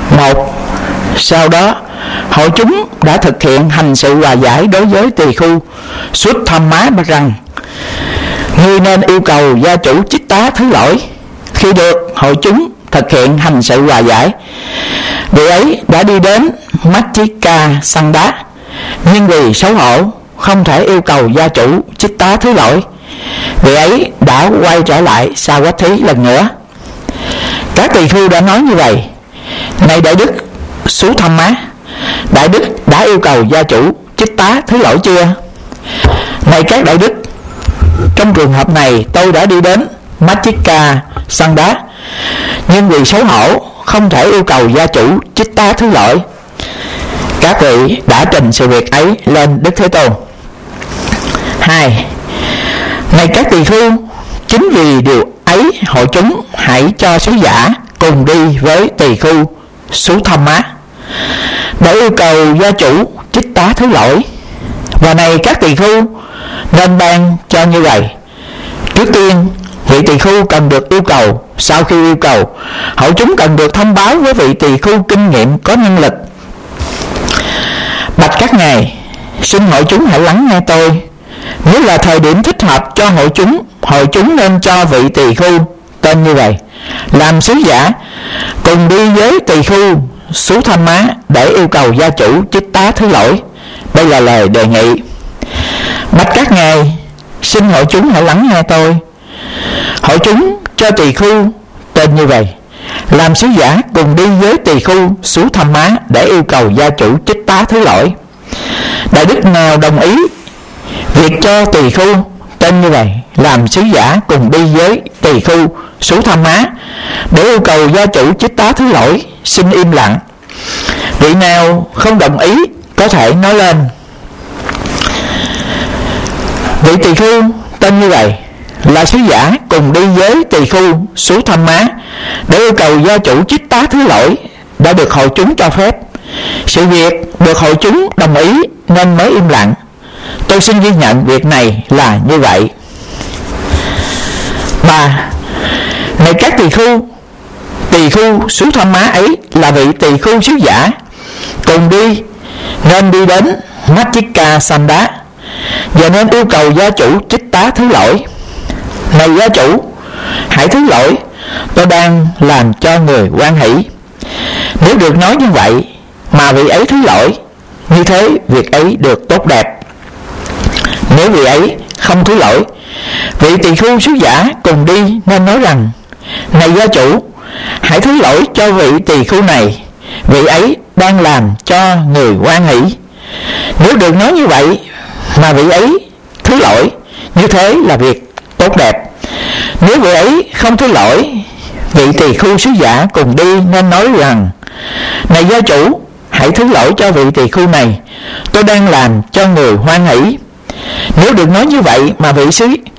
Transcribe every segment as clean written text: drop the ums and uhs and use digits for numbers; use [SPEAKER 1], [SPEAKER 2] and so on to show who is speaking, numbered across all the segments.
[SPEAKER 1] Một, sau đó hội chúng đã thực hiện hành sự hòa giải đối với tỳ khưu Sutthamma rằng ngươi nên yêu cầu gia chủ Chitta thứ lỗi. Khi được hội chúng thực hiện hành sự hòa giải, vị ấy đã đi đến Matthika Sanda, nhưng vì xấu hổ không thể yêu cầu gia chủ Chitta thứ lỗi, vị ấy đã quay trở lại Savatthi lần nữa. Các tỳ khưu đã nói như vậy: này đại đức Sutthamma, đại đức đã yêu cầu gia chủ Chitta thứ lỗi chưa? Này các đại đức, trong trường hợp này tôi đã đi đến Matthika Sanda, nhưng vì xấu hổ không thể yêu cầu gia chủ Chitta thứ lỗi. Các vị đã trình sự việc ấy lên Đức Thế Tôn. 2. Này các tỳ khưu, chính vì điều ấy hội chúng hãy cho sứ giả cùng đi với tỳ khưu Sutthamma để yêu cầu gia chủ Chitta thứ lỗi. Và này các tỳ khưu nên ban cho như vậy: trước tiên, vị tỳ khưu cần được yêu cầu. Sau khi yêu cầu, hội chúng cần được thông báo với vị tỳ khưu kinh nghiệm có năng lực: bạch các ngài, xin hội chúng hãy lắng nghe tôi. Nếu là thời điểm thích hợp cho hội chúng nên cho vị tỳ khưu tên như vậy làm sứ giả cùng đi với tỳ khưu Sutthamma để yêu cầu gia chủ Chitta thứ lỗi. Đây là lời đề nghị: bạch các ngài, xin hội chúng hãy lắng nghe tôi. Hội chúng cho tỳ khưu tên như vậy làm sứ giả cùng đi với tỳ khưu Sutthamma để yêu cầu gia chủ Chitta thứ lỗi. Đại đức nào đồng ý việc cho tỳ khưu tên như vậy làm sứ giả cùng đi với tỳ khưu Sutthamma để yêu cầu gia chủ Chitta thứ lỗi, xin im lặng. Vị nào không đồng ý có thể nói lên: vị tỳ khưu tên như vậy là sứ giả cùng đi với tỳ khưu Sutthamma để yêu cầu gia chủ Chitta thứ lỗi, đã được hội chúng cho phép. Sự việc được hội chúng đồng ý nên mới im lặng. Tôi xin ghi nhận việc này là như vậy. 3. Này các tỳ khưu Sutthamma ấy là vị tỳ khưu sứ giả cùng đi nên đi đến Matthika Sanda và nên yêu cầu gia chủ Chitta thứ lỗi: này gia chủ, hãy thứ lỗi, tôi đang làm cho người hoan hỷ. Nếu được nói như vậy mà vị ấy thứ lỗi, như thế việc ấy được tốt đẹp. Nếu vị ấy không thứ lỗi, vị tỳ khưu sứ giả cùng đi nên nói rằng: này gia chủ, hãy thứ lỗi cho vị tỳ khưu này, vị ấy đang làm cho người hoan hỷ. Nếu được nói như vậy mà vị ấy thứ lỗi, như thế là việc tốt đẹp. Nếu vị ấy không thứ lỗi, vị tỳ khưu sứ giả cùng đi nên nói rằng: này gia chủ, hãy thứ lỗi cho vị tỳ khưu này, tôi đang làm cho người hoan hỷ. Nếu được nói như vậy mà vị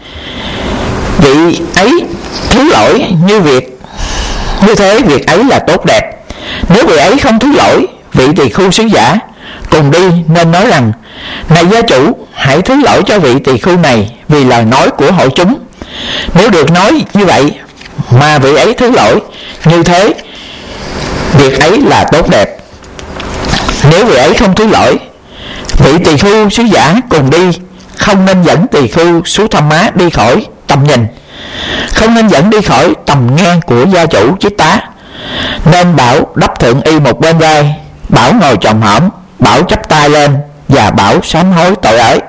[SPEAKER 1] ấy thứ lỗi, như thế việc ấy là tốt đẹp. Nếu vị ấy không thứ lỗi, vị tỳ khưu sứ giả cùng đi nên nói rằng: này gia chủ, hãy thứ lỗi cho vị tỳ khưu này vì lời nói của hội chúng. Nếu được nói như vậy mà vị ấy thứ lỗi, như thế việc ấy là tốt đẹp. Nếu vị ấy không thứ lỗi, vị tỳ khưu sứ giả cùng đi không nên dẫn tỳ khưu Sutthamma đi khỏi tầm nhìn, không nên dẫn đi khỏi tầm nghe của gia chủ Chitta. Nên bảo đắp thượng y một bên vai, bảo ngồi chồm hổm, bảo chắp tay lên và bảo sám hối tội ấy.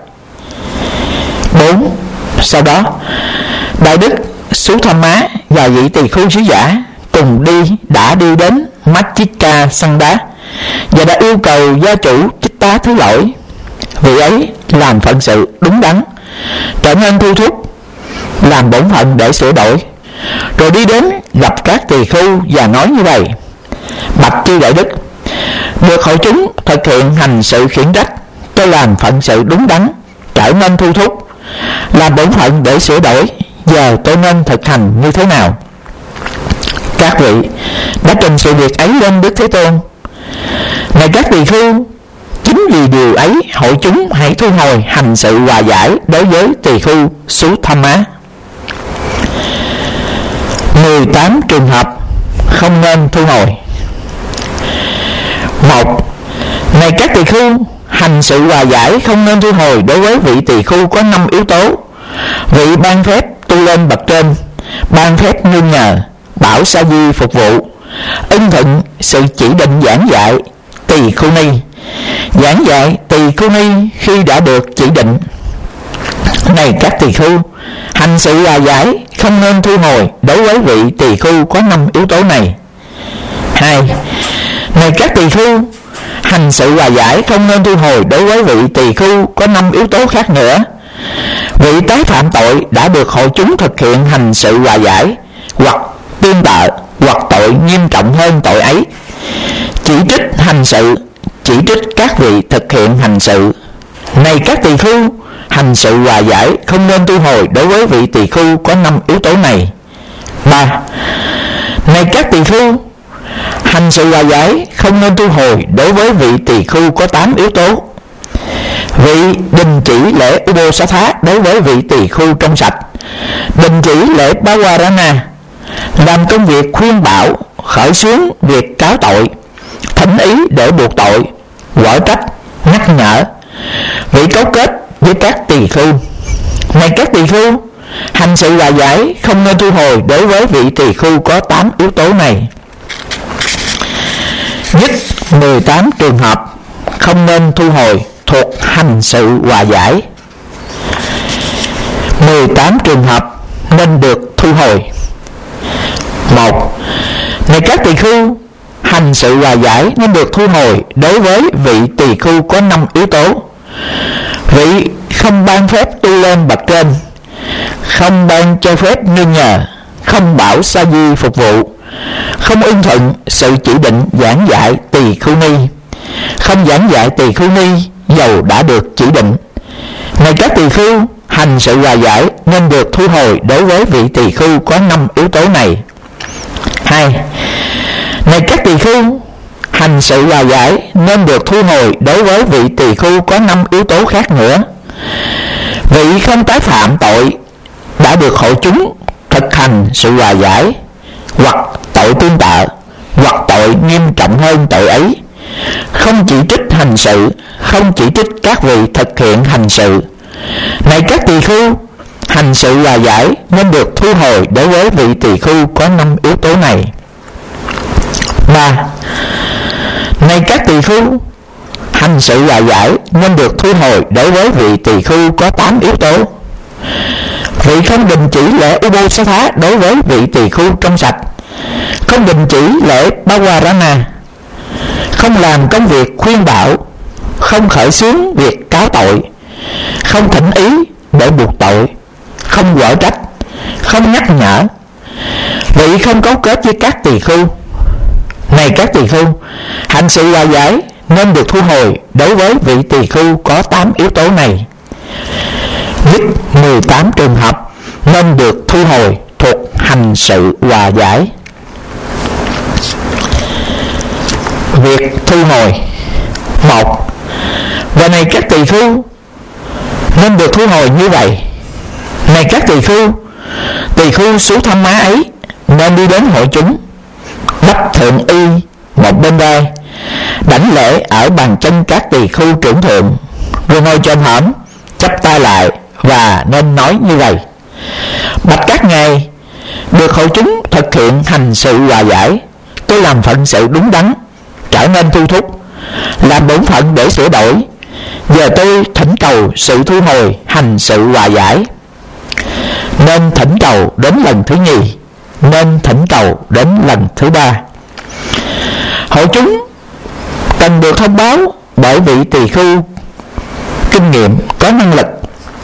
[SPEAKER 1] 4. Sau đó đại đức Sutthamma và vị tỳ khưu sứ giả cùng đi đã đi đến Matthika Sanda và đã yêu cầu gia chủ Chitta thứ lỗi. Vị ấy làm phận sự đúng đắn, trở nên thu thúc, làm bổn phận để sửa đổi, rồi đi đến gặp các tỳ khưu và nói như vậy: bạch chư đại đức, được hội chúng thực hiện hành sự khiển trách, tôi làm phận sự đúng đắn, trở nên thu thúc, làm bổn phận để sửa đổi. Giờ tôi nên thực hành như thế nào? Các vị đã trình sự việc ấy lên Đức Thế Tôn. Này các tỳ khưu, chính vì điều ấy hội chúng hãy thu hồi hành sự hòa giải đối với tỳ khưu Sutthamma. 18 trường hợp không nên thu hồi. 1. Này các tỳ khưu, hành sự hòa giải không nên thu hồi đối với vị tỳ khưu có 5 yếu tố: vị ban phép tu lên bậc trên, ban phép nương nhờ, bảo sa di phục vụ, ưng thuận sự chỉ định giảng dạy tỳ khưu ni. Giảng dạy tỳ khưu ni khi đã được chỉ định. Này các tỳ khưu, hành sự hòa giải không nên thu hồi đối với vị tỳ khưu có 5 yếu tố này. 2. Này các tỳ khưu, hành sự hòa giải không nên thu hồi đối với vị tỳ khưu có 5 yếu tố khác nữa: vị tái phạm tội đã được hội chúng thực hiện hành sự hòa giải, hoặc tương tự, hoặc tội nghiêm trọng hơn tội ấy. Chỉ trích hành sự, chỉ trích các vị thực hiện hành sự. Này các tỳ khưu, hành sự hòa giải không nên thu hồi đối với vị tỳ khưu có 5 yếu tố này. 3. Này các tỳ khưu, hành sự hòa giải không nên thu hồi đối với vị tỳ khưu có 8 yếu tố: vị đình chỉ lễ Ubosatha đối với vị tỳ khưu trong sạch, đình chỉ lễ Bawarana, làm công việc khuyên bảo, khởi xướng việc cáo tội, thỉnh ý để buộc tội, quở trách, nhắc nhở, vị cấu kết với các tỳ khưu. Này các tỳ khưu, hành sự hòa giải không nên thu hồi đối với vị tỳ khưu có 8 yếu tố này. Nhất 18 trường hợp không nên thu hồi thuộc hành sự hòa giải. 18 trường hợp nên được thu hồi. 1. Này các tỳ khưu, hành sự hòa giải nên được thu hồi đối với vị tỳ khưu có 5 yếu tố: vị không ban phép tu lên bậc trên, không ban cho phép nương nhờ, không bảo sa di phục vụ, không ưng thuận sự chỉ định giảng dạy tỳ khưu ni, không giảng dạy tỳ khưu ni dầu đã được chỉ định. Này các tỳ khưu, hành sự hòa giải nên được thu hồi đối với vị tỳ khưu có 5 yếu tố này. 2. Này các tỳ khưu, hành sự hòa giải nên được thu hồi đối với vị tỳ khưu có 5 yếu tố khác nữa: vị không tái phạm tội đã được hội chúng thực hành sự hòa giải, hoặc tội tương tự, hoặc tội nghiêm trọng hơn tội ấy, không chỉ trích hành sự, không chỉ trích các vị thực hiện hành sự. Này các tỳ khưu, hành sự hòa giải nên được thu hồi đối với vị tỳ khưu có 5 yếu tố này. 3. Này các tỳ khưu, hành sự hòa giải nên được thu hồi đối với vị tỳ khưu có 8 yếu tố: vị không đình chỉ lễ Ubosatha đối với vị tỳ khưu trong sạch, không đình chỉ lễ Bawarana, không làm công việc khuyên bảo, không khởi xướng việc cáo tội, không thỉnh ý để buộc tội, không quở trách, không nhắc nhở, vị không cấu kết với các tỳ khưu. Này các tỳ khưu, hành sự hòa giải nên được thu hồi đối với vị tỳ khưu có 8 yếu tố này. Nhất 18 trường hợp nên được thu hồi thuộc hành sự hòa giải. Việc thu hồi. 1. Và này các tỳ khưu, nên được thu hồi như vậy: này các tỳ khưu xú tham má ấy nên đi đến hội chúng, đắp thượng y một bên vai, đảnh lễ ở bàn chân các tỳ khưu trưởng thượng, rồi ngồi chồm hổm, chắp tay lại và nên nói như vậy: bạch các ngài, được hội chúng thực hiện hành sự hòa giải, tôi làm phận sự đúng đắn, trở nên thu thúc, làm bổn phận để sửa đổi. Giờ tôi thỉnh cầu sự thu hồi hành sự hòa giải. Nên thỉnh cầu đến lần thứ nhì, nên thỉnh cầu đến lần thứ 3. Hội chúng cần được thông báo bởi vị tỳ khưu kinh nghiệm có năng lực: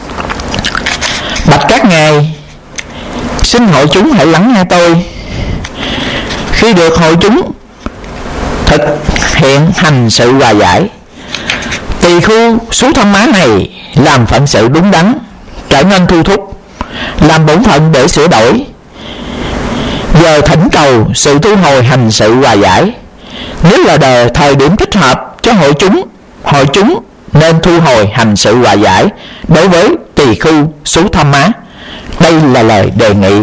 [SPEAKER 1] bạch các ngài, xin hội chúng hãy lắng nghe tôi. Khi được hội chúng thực hiện hành sự hòa giải, tỳ khưu xú tham má này làm phận sự đúng đắn, trở nên thu thúc, làm bổn phận để sửa đổi. Giờ thỉnh cầu sự thu hồi hành sự hòa giải. Nếu là thời điểm thích hợp cho hội chúng nên thu hồi hành sự hòa giải đối với tỳ khưu xú tham má. Đây là lời đề nghị.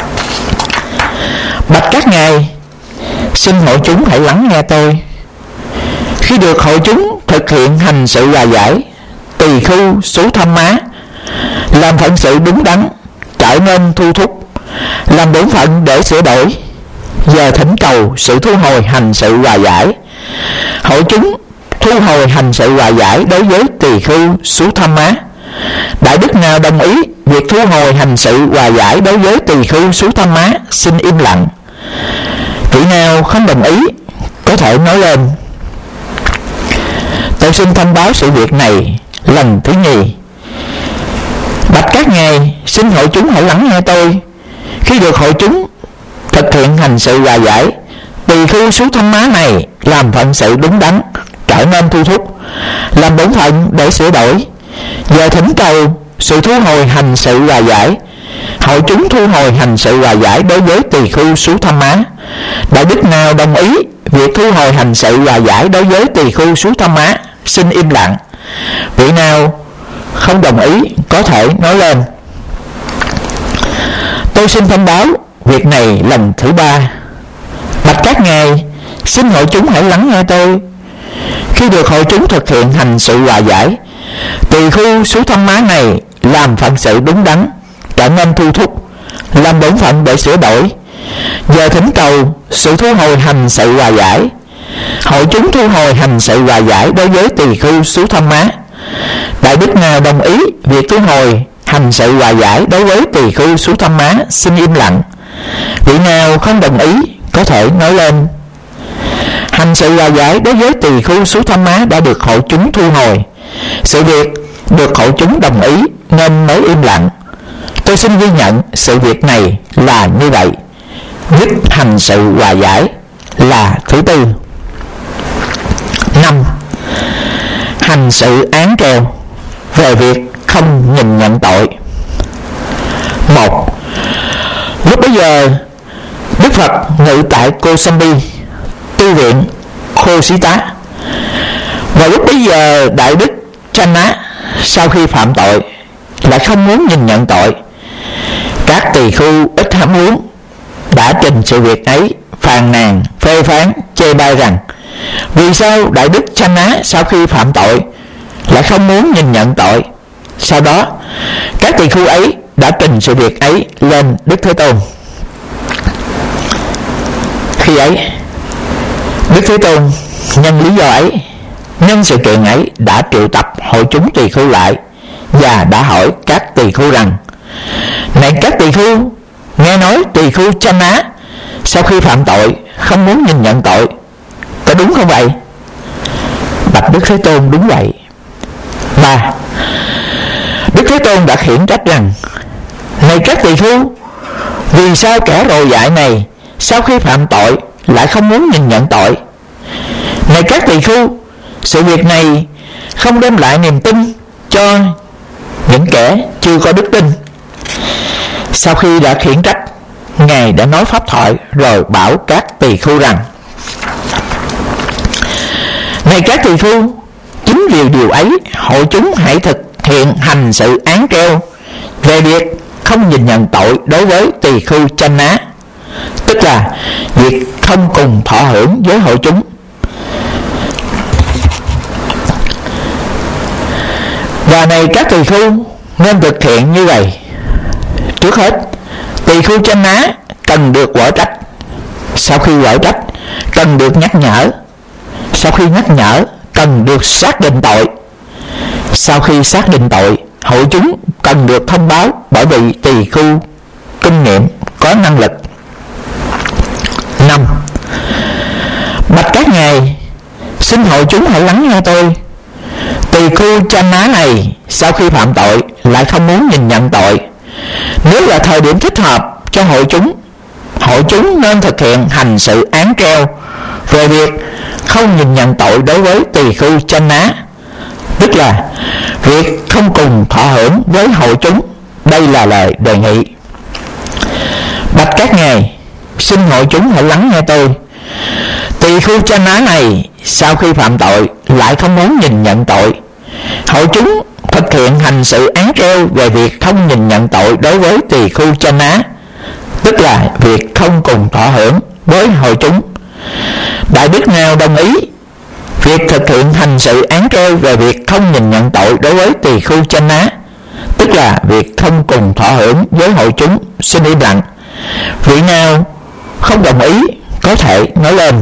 [SPEAKER 1] Bạch các ngài, xin hội chúng hãy lắng nghe tôi. Khi được hội chúng thực hiện hành sự hòa giải, tỳ khưu xú thăm má, làm phận sự đúng đắn, trở nên thu thúc, làm bổn phận để sửa đổi, giờ thỉnh cầu sự thu hồi hành sự hòa giải. Hội chúng thu hồi hành sự hòa giải đối với tỳ khưu xú thăm má. Đại đức nào đồng ý việc thu hồi hành sự hòa giải đối với tỳ khưu xú thăm má, xin im lặng. Vị nào không đồng ý có thể nói lên. Tôi xin thông báo sự việc này lần thứ nhì. Bạch các ngài, xin hội chúng hãy lắng nghe tôi. Khi được hội chúng thực hiện hành sự hòa giải, tỳ khưu xú thăm má này làm phận sự đúng đắn, trở nên thu thúc, làm bổn phận để sửa đổi, giờ thỉnh cầu sự thu hồi hành sự hòa giải. Hội chúng thu hồi hành sự hòa giải đối với tỳ khưu xú thăm má. Đại đức nào đồng ý việc thu hồi hành sự hòa giải đối với tỳ khưu xú thăm má, xin im lặng. Vị nào không đồng ý có thể nói lên. Tôi xin thông báo việc này lần thứ ba. Bạch các ngài, xin hội chúng hãy lắng nghe tôi. Khi được hội chúng thực hiện hành sự hòa giải, tỳ khưu xú thăm má này làm phận sự đúng đắn, trở nên thu thúc, làm bổn phận để sửa đổi, giờ thỉnh cầu sự thu hồi hành sự hòa giải. Hội chúng thu hồi hành sự hòa giải đối với tỳ khưu xú thăm má. Đại đức nào đồng ý việc thu hồi hành sự hòa giải đối với tỳ khưu xú thăm má, xin im lặng. Vị nào không đồng ý có thể nói lên. Hành sự hòa giải đối với tỳ khưu xú thăm má đã được hội chúng thu hồi. Sự việc được hội chúng đồng ý nên mới im lặng. Tôi xin ghi nhận sự việc này là như vậy. Dứt hành sự hòa giải là thứ tư. 5. Hành sự án treo về việc không nhìn nhận tội. 1. Lúc bấy giờ Đức Phật ngự tại Kosambi, tu viện Khô Sĩ Tá. Và lúc bấy giờ Đại đức Channa sau khi phạm tội lại không muốn nhìn nhận tội. Các tỳ khưu ít ham muốn đã trình sự việc ấy, phàn nàn, phê phán, chê bai rằng vì sao Đại đức Channa sau khi phạm tội lại không muốn nhìn nhận tội. Sau đó các tỳ khưu ấy đã trình sự việc ấy lên Đức Thế Tôn. Khi ấy Đức Thế Tôn nhân lý do ấy, nhân sự kiện ấy đã triệu tập hội chúng tỳ khưu lại và đã hỏi các tỳ khưu rằng: Này các tỳ khưu, nghe nói tỳ khưu Channa sau khi phạm tội không muốn nhìn nhận tội, có đúng không vậy? Bạch Đức Thế Tôn: Đúng vậy. 3. Đức Thế Tôn đã khiển trách rằng: Này các tỳ khưu, vì sao kẻ đồ dại này sau khi phạm tội lại không muốn nhìn nhận tội? Này các tỳ khưu, sự việc này không đem lại niềm tin cho những kẻ chưa có đức tin. Sau khi đã khiển trách, Ngài đã nói pháp thoại rồi bảo các tỳ khưu rằng: Này các tỳ khưu, chính vì điều ấy hội chúng hãy thực hiện hành sự án treo về việc không nhìn nhận tội đối với tỳ khưu Channa, tức là việc không cùng thọ hưởng với hội chúng. Và này các tỳ khưu nên thực hiện như vậy. Trước hết, tỳ khưu Channa cần được quở trách. Sau khi quở trách, cần được nhắc nhở. Sau khi nhắc nhở, cần được xác định tội. Sau khi xác định tội, hội chúng cần được thông báo bởi vì tỳ khưu kinh nghiệm, có năng lực. 5. Bạch các ngài, xin hội chúng hãy lắng nghe tôi. Tỳ khưu Channa này sau khi phạm tội lại không muốn nhìn nhận tội. Nếu là thời điểm thích hợp cho hội chúng nên thực hiện hành sự án treo về việc không nhìn nhận tội đối với tỳ khưu Channa, tức là việc không cùng thọ hưởng với hội chúng. Đây là lời đề nghị. Bạch các ngài, xin hội chúng hãy lắng nghe tôi. Tỳ khưu Channa này sau khi phạm tội lại không muốn nhìn nhận tội. Hội chúng thực hiện hành sự án treo về việc không nhìn nhận tội đối với tỳ khưu Channa, tức là việc không cùng thọ hưởng với hội chúng. Đại đức nào đồng ý việc thực hiện hành sự án treo về việc không nhìn nhận tội đối với tỳ khưu chanh ná, tức là việc không cùng thọ hưởng với hội chúng, xin im lặng. Vị nào không đồng ý có thể nói lên.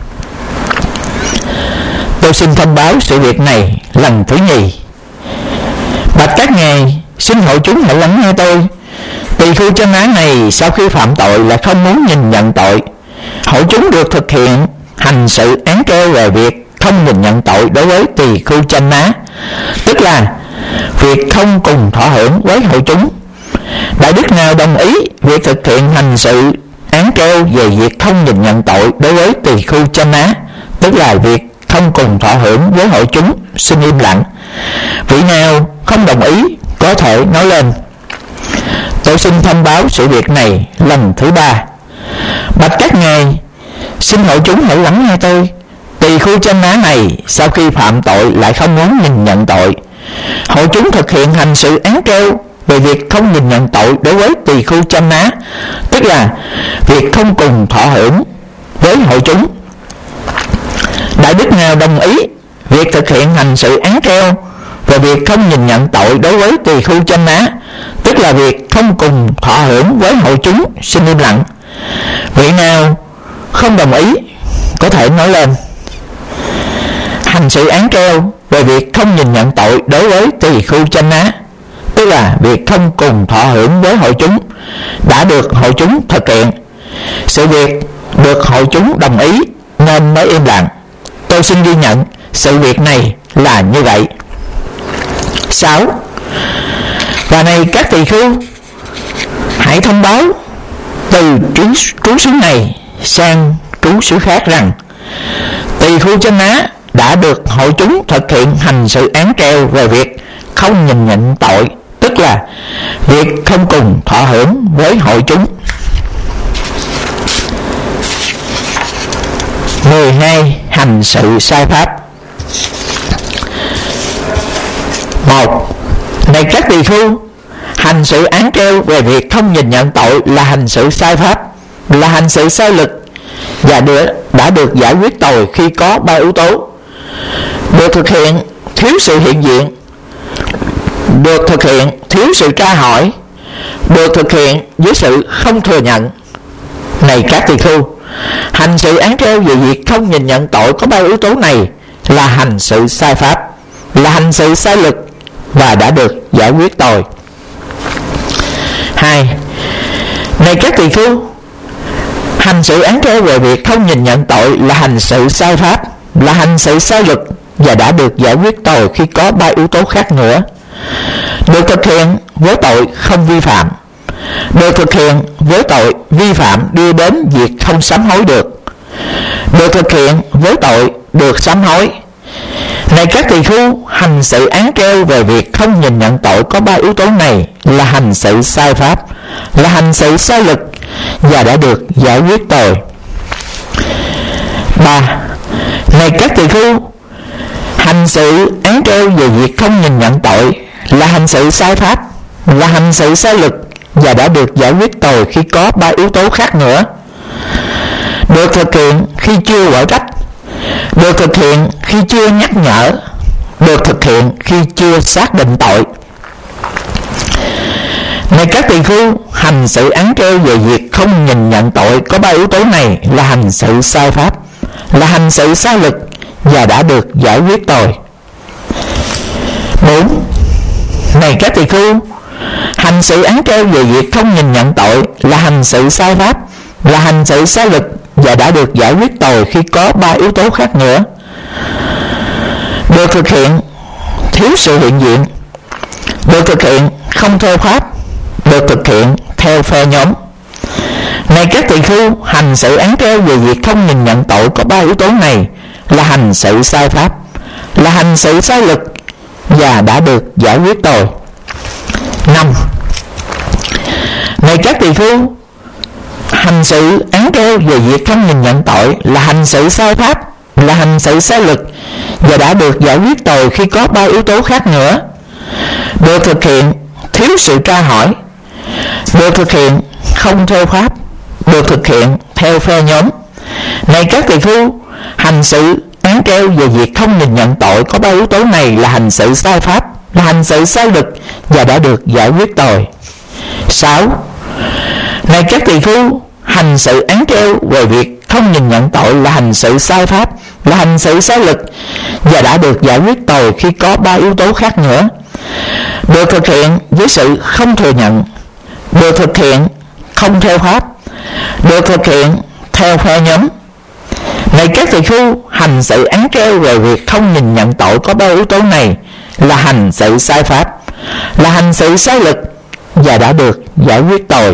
[SPEAKER 1] Tôi xin thông báo sự việc này lần thứ nhì. Bạch các ngài, xin hội chúng hãy lắng nghe tôi. Tỳ khưu chanh ná này sau khi phạm tội là không muốn nhìn nhận tội. Hội chúng được thực hiện hành sự án treo về việc không nhìn nhận tội đối với tỳ khưu chanh ná, tức là việc không cùng thọ hưởng với hội chúng. Đại đức nào đồng ý việc thực hiện hành sự án treo về việc không nhìn nhận tội đối với tỳ khưu chanh ná, tức là việc không cùng thọ hưởng với hội chúng, xin im lặng. Vị nào không đồng ý có thể nói lên. Tôi xin thông báo sự việc này lần thứ ba. Bạch các ngài, xin hội chúng hãy lắng nghe tôi. Tỳ khưu chanh ná này sau khi phạm tội lại không muốn nhìn nhận tội. Hội chúng thực hiện hành sự án treo về việc không nhìn nhận tội đối với tỳ khưu chanh ná, tức là việc không cùng thọ hưởng với hội chúng. Đại đức nào đồng ý việc thực hiện hành sự án treo về việc không nhìn nhận tội đối với tỳ khưu chanh ná, tức là việc không cùng thọ hưởng với hội chúng, xin im lặng. Vị nào không đồng ý có thể nói lên. Hành sự án treo về việc không nhìn nhận tội đối với tỳ khưu chanh ná, tức là việc không cùng thọ hưởng với hội chúng, đã được hội chúng thực hiện. Sự việc được hội chúng đồng ý nên mới im lặng. Tôi xin ghi nhận sự việc này là như vậy. 6. Và này các tỳ khưu, hãy thông báo từ trú xứ này sang trú xứ khác rằng tỳ khưu chanh ná đã được hội chúng thực hiện hành sự án treo về việc không nhìn nhận tội, tức là việc không cùng thọ hưởng với hội chúng. 12. Hành sự sai pháp. 1. Này các tỳ khưu, hành sự án treo về việc không nhìn nhận tội là hành sự sai pháp, là hành sự sai lực, và đã được giải quyết tồi khi có 3 yếu tố: được thực hiện thiếu sự hiện diện, được thực hiện thiếu sự tra hỏi, được thực hiện với sự không thừa nhận. Này các tỳ khưu, hành sự án treo về việc không nhìn nhận tội có 3 yếu tố này là hành sự sai pháp, là hành sự sai lực, và đã được giải quyết tồi. 2. Này các tỳ khưu, hành sự án treo về việc không nhìn nhận tội là hành sự sai pháp, là hành sự sai lực, và đã được giải quyết tồi khi có 3 yếu tố khác nữa: được thực hiện với tội không vi phạm, được thực hiện với tội vi phạm đưa đến việc không sám hối được, được thực hiện với tội được sám hối. Này các tỳ khưu, hành sự án treo về việc không nhìn nhận tội có 3 yếu tố này là hành sự sai pháp, là hành sự sai lực, và đã được giải quyết tồi. 3. Này các tỳ khưu, hành sự án treo về việc không nhìn nhận tội là hành sự sai pháp, là hành sự sai lực, và đã được giải quyết tồi khi có 3 yếu tố khác nữa: được thực hiện khi chưa quở trách, được thực hiện khi chưa nhắc nhở, được thực hiện khi chưa xác định tội. Này các tỳ khưu, hành sự án treo về việc không nhìn nhận tội có 3 yếu tố này là hành sự sai pháp, là hành sự sai lực, và đã được giải quyết tồi. 4. Này các tỳ khưu, hành sự án treo về việc không nhìn nhận tội là hành sự sai pháp, là hành sự sai lực, và đã được giải quyết tồi khi có 3 yếu tố khác nữa: được thực hiện thiếu sự hiện diện, được thực hiện không theo pháp, được thực hiện theo phe nhóm. Này các tỳ khưu, hành sự án treo về việc không nhìn nhận tội có 3 yếu tố này là hành sự sai pháp, là hành sự sai lực, và đã được giải quyết tồi. 5. Này các tỳ khưu, hành sự án treo về việc không nhìn nhận tội là hành sự sai pháp, là hành sự sai lực, và đã được giải quyết tồi khi có 3 yếu tố khác nữa: được thực hiện thiếu sự tra hỏi, được thực hiện không theo pháp, được thực hiện theo phe nhóm. Này các tỳ khưu, hành sự án án treo về việc không nhìn nhận tội có 3 yếu tố này là hành sự sai pháp, là hành sự sai luật và đã được giải quyết tồi. 6. Này các tỳ khưu, hành sự án treo về việc không nhìn nhận tội là hành sự sai pháp, là hành sự sai luật và đã được giải quyết tồi khi có 3 yếu tố khác nữa. Được thực hiện với sự không thừa nhận, được thực hiện không theo pháp, được thực hiện theo phe nhóm. Này các tỳ khưu, hành sự án treo về việc không nhìn nhận tội có 3 yếu tố này là hành sự sai pháp, là hành sự sai luật và đã được giải quyết tồi.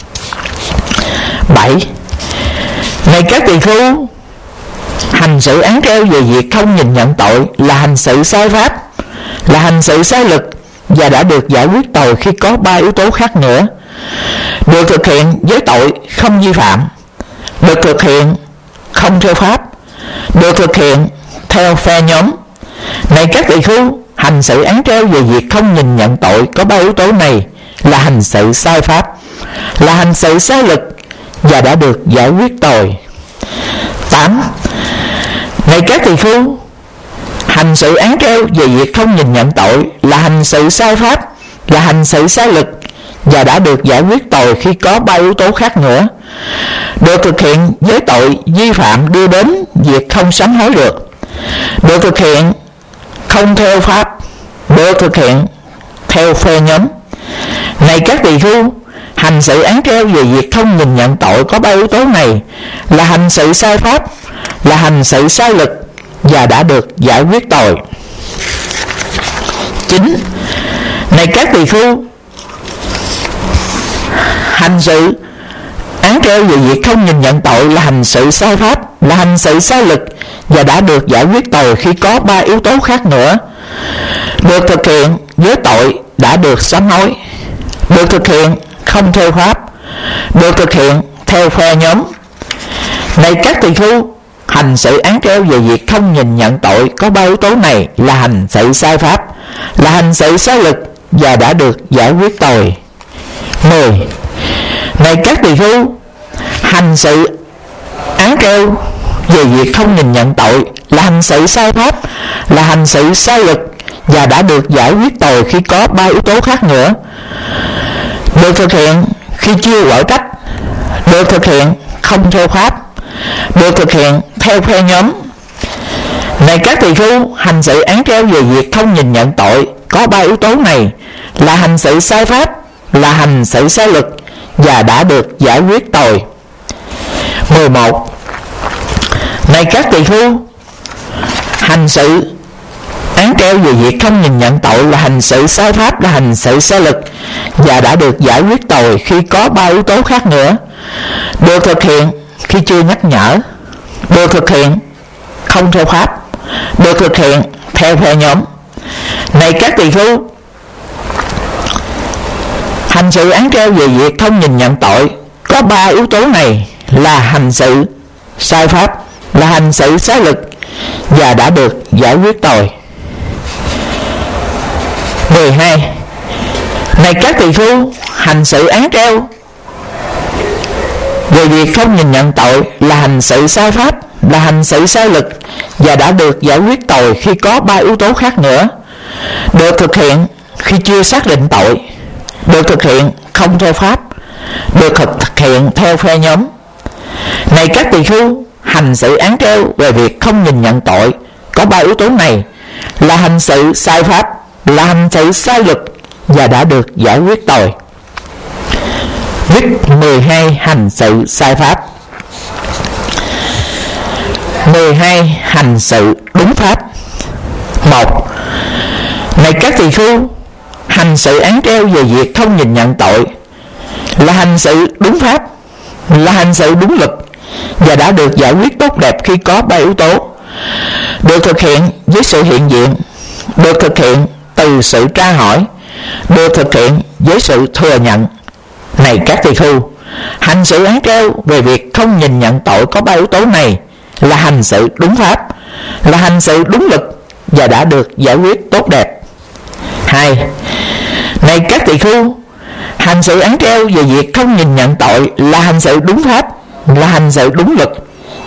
[SPEAKER 1] 7. Này các tỳ khưu, hành sự án treo về việc không nhìn nhận tội là hành sự sai pháp, là hành sự sai luật và đã được giải quyết tồi khi có 3 yếu tố khác nữa. Được thực hiện với tội không vi phạm, được thực hiện không theo pháp, được thực hiện theo phe nhóm. Này các tỳ khưu, hành sự án treo về việc không nhìn nhận tội có 3 yếu tố này là hành sự sai pháp, là hành sự sai luật và đã được giải quyết tồi. 8. Này các tỳ khưu, hành sự án treo về việc không nhìn nhận tội là hành sự sai pháp, là hành sự sai luật và đã được giải quyết tồi khi có 3 yếu tố khác nữa. Được thực hiện với tội vi phạm đưa đến việc không sám hối được, được thực hiện không theo pháp, được thực hiện theo phe nhóm. Này các tỳ khưu, hành sự án treo về việc không nhìn nhận tội có 3 yếu tố này là hành sự sai pháp, là hành sự sai luật và đã được giải quyết tồi. 9. Này các tỳ khưu, hành sự án treo về việc không nhìn nhận tội là hành sự sai pháp, là hành sự sai luật và đã được giải quyết tồi khi có 3 yếu tố khác nữa. Được thực hiện với tội đã được sám hối, được thực hiện không theo pháp, được thực hiện theo phe nhóm. Này các tỳ khưu, hành sự án treo về việc không nhìn nhận tội có 3 yếu tố này là hành sự sai pháp, là hành sự sai luật và đã được giải quyết tồi. 10. Này các tỳ khưu, hành sự án treo về việc không nhìn nhận tội là hành sự sai pháp, là hành sự sai luật và đã được giải quyết tồi khi có 3 yếu tố khác nữa. Được thực hiện khi chưa quở trách, được thực hiện không theo pháp, được thực hiện theo phe nhóm. Này các tỳ khưu, hành sự án treo về việc không nhìn nhận tội có 3 yếu tố này là hành sự sai pháp, là hành sự sai luật và đã được giải quyết tồi. 11. Này các tỳ khưu, hành sự án treo về việc không nhìn nhận tội là hành sự sai pháp, là hành sự sai luật và đã được giải quyết tồi khi có 3 yếu tố khác nữa. Được thực hiện khi chưa nhắc nhở, được thực hiện không theo pháp, được thực hiện theo phe nhóm. Này các tỳ khưu, hành sự án treo về việc không nhìn nhận tội có 3 yếu tố này là hành sự sai pháp, là hành sự sai luật và đã được giải quyết tồi. 12. Này các tỳ khưu, hành sự án treo về việc không nhìn nhận tội là hành sự sai pháp, là hành sự sai luật và đã được giải quyết tồi khi có 3 yếu tố khác nữa. Được thực hiện khi chưa xác định tội, được thực hiện không theo pháp, được thực hiện theo phe nhóm. Này các tỳ khưu, hành sự án treo về việc không nhìn nhận tội có 3 yếu tố này là hành sự sai pháp, là hành sự sai luật và đã được giải quyết tồi. Vích 12 hành sự sai pháp. 12 hành sự đúng pháp. 1. Này các tỳ khưu, hành sự án treo về việc không nhìn nhận tội là hành sự đúng pháp, là hành sự đúng luật và đã được giải quyết tốt đẹp khi có 3 yếu tố. Được thực hiện với sự hiện diện, được thực hiện từ sự tra hỏi, được thực hiện với sự thừa nhận. Này các tỳ khưu, hành sự án treo về việc không nhìn nhận tội có 3 yếu tố này là hành sự đúng pháp, là hành sự đúng luật và đã được giải quyết tốt đẹp. 2. Này các tỳ khưu, hành sự án treo về việc không nhìn nhận tội là hành sự đúng pháp, là hành sự đúng luật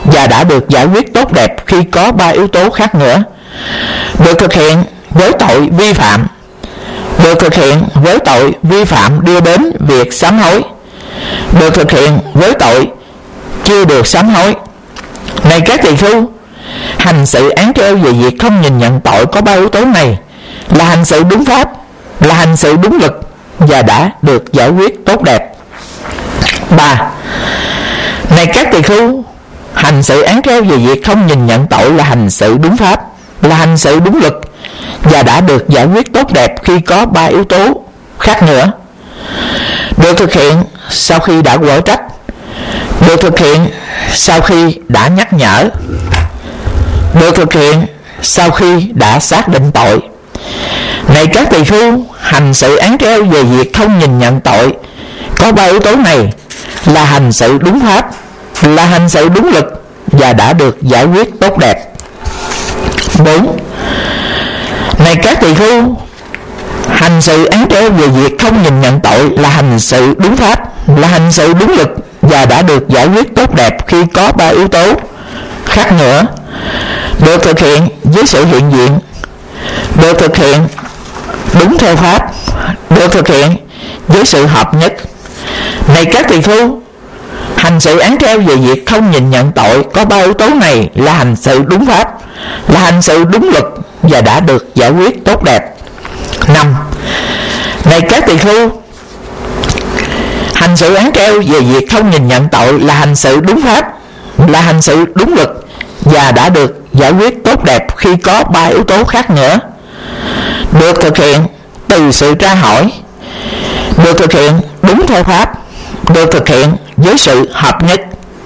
[SPEAKER 1] và đã được giải quyết tốt đẹp khi có 3 yếu tố khác nữa. Được thực hiện với tội vi phạm. Được thực hiện với tội vi phạm đưa đến việc sám hối. Được thực hiện với tội chưa được sám hối. Này các tỳ khưu, hành sự án treo về việc không nhìn nhận tội có 3 yếu tố này là hành sự đúng pháp, là hành sự đúng luật và đã được giải quyết tốt đẹp. 3. Này các tỳ khưu, hành sự án treo về việc không nhìn nhận tội là hành sự đúng pháp, là hành sự đúng luật và đã được giải quyết tốt đẹp khi có 3 yếu tố khác nữa. Được thực hiện sau khi đã quở trách. Được thực hiện sau khi đã nhắc nhở. Được thực hiện sau khi đã xác định tội. Này các tỳ khưu, hành sự án treo về việc không nhìn nhận tội có 3 yếu tố này là hành sự đúng pháp, là hành sự đúng luật và đã được giải quyết tốt đẹp. 4. Này các tỳ khưu, hành sự án treo về việc không nhìn nhận tội là hành sự đúng pháp, là hành sự đúng luật và đã được giải quyết tốt đẹp khi có 3 yếu tố khác nữa. Được thực hiện với sự hiện diện. Được thực hiện đúng theo pháp. Được thực hiện với sự hợp nhất. Này các tỳ khưu, hành sự án treo về việc không nhìn nhận tội có 3 yếu tố này là hành sự đúng pháp, là hành sự đúng luật và đã được giải quyết tốt đẹp. 5. Này các tỳ khưu, hành sự án treo về việc không nhìn nhận tội là hành sự đúng pháp, là hành sự đúng luật và đã được giải quyết tốt đẹp khi có 3 yếu tố khác nữa. Được thực hiện từ sự tra hỏi. Được thực hiện đúng theo pháp. Được thực hiện với sự hợp nhất.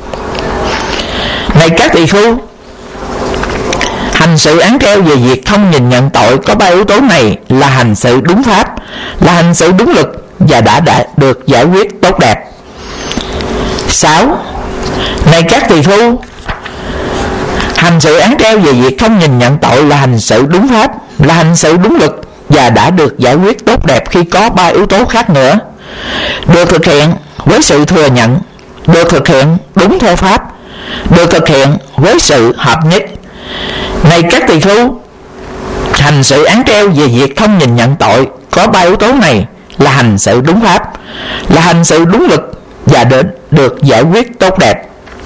[SPEAKER 1] Này các tỳ khưu, hành sự án treo về việc không nhìn nhận tội có 3 yếu tố này là hành sự đúng pháp, là hành sự đúng luật và đã được giải quyết tốt đẹp. 6. Này các tỳ khưu, hành sự án treo về việc không nhìn nhận tội là hành sự đúng pháp, là hành sự đúng luật và đã được giải quyết tốt đẹp khi có 3 yếu tố khác nữa. Được thực hiện với sự thừa nhận. Được thực hiện đúng theo pháp. Được thực hiện với sự hợp nhất. Này các tỳ khưu, hành sự án treo về việc không nhìn nhận tội có 3 yếu tố này là hành sự đúng pháp, là hành sự đúng luật và được giải quyết tốt đẹp.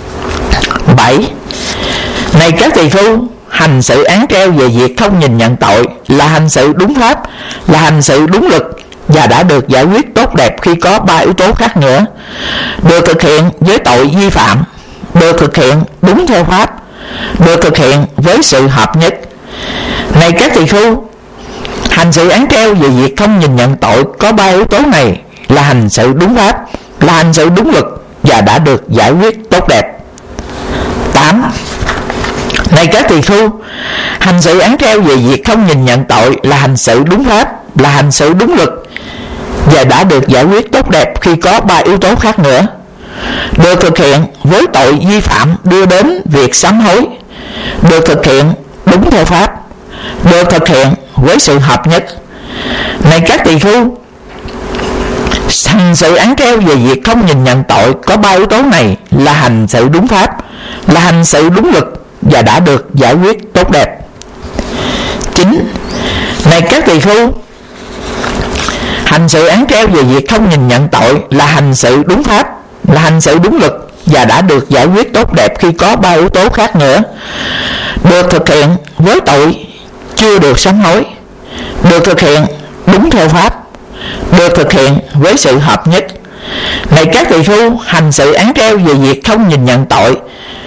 [SPEAKER 1] 7. Này các tỳ khưu, hành sự án treo về việc không nhìn nhận tội là hành sự đúng pháp, là hành sự đúng luật và đã được giải quyết tốt đẹp khi có 3 yếu tố khác nữa. Được thực hiện với tội vi phạm. Được thực hiện đúng theo pháp. Được thực hiện với sự hợp nhất. Này các tỳ khưu, hành sự án treo về việc không nhìn nhận tội có 3 yếu tố này là hành sự đúng pháp, là hành sự đúng luật và đã được giải quyết tốt đẹp. 8. Này các tỳ khưu, hành sự án treo về việc không nhìn nhận tội là hành sự đúng pháp, là hành sự đúng luật và đã được giải quyết tốt đẹp khi có 3 yếu tố khác nữa. Được thực hiện với tội vi phạm đưa đến việc sám hối. Được thực hiện đúng theo pháp. Được thực hiện với sự hợp nhất. Này các tỳ khưu, hành sự án treo về việc không nhìn nhận tội có 3 yếu tố này là hành sự đúng pháp, là hành sự đúng luật và đã được giải quyết tốt đẹp. 9. Này các tỳ khưu, hành sự án treo về việc không nhìn nhận tội là hành sự đúng pháp, là hành sự đúng luật và đã được giải quyết tốt đẹp khi có 3 yếu tố khác nữa. Được thực hiện với tội chưa được sám hối. Được thực hiện đúng theo pháp. Được thực hiện với sự hợp nhất. Này các tỳ khưu, hành sự án treo về việc không nhìn nhận tội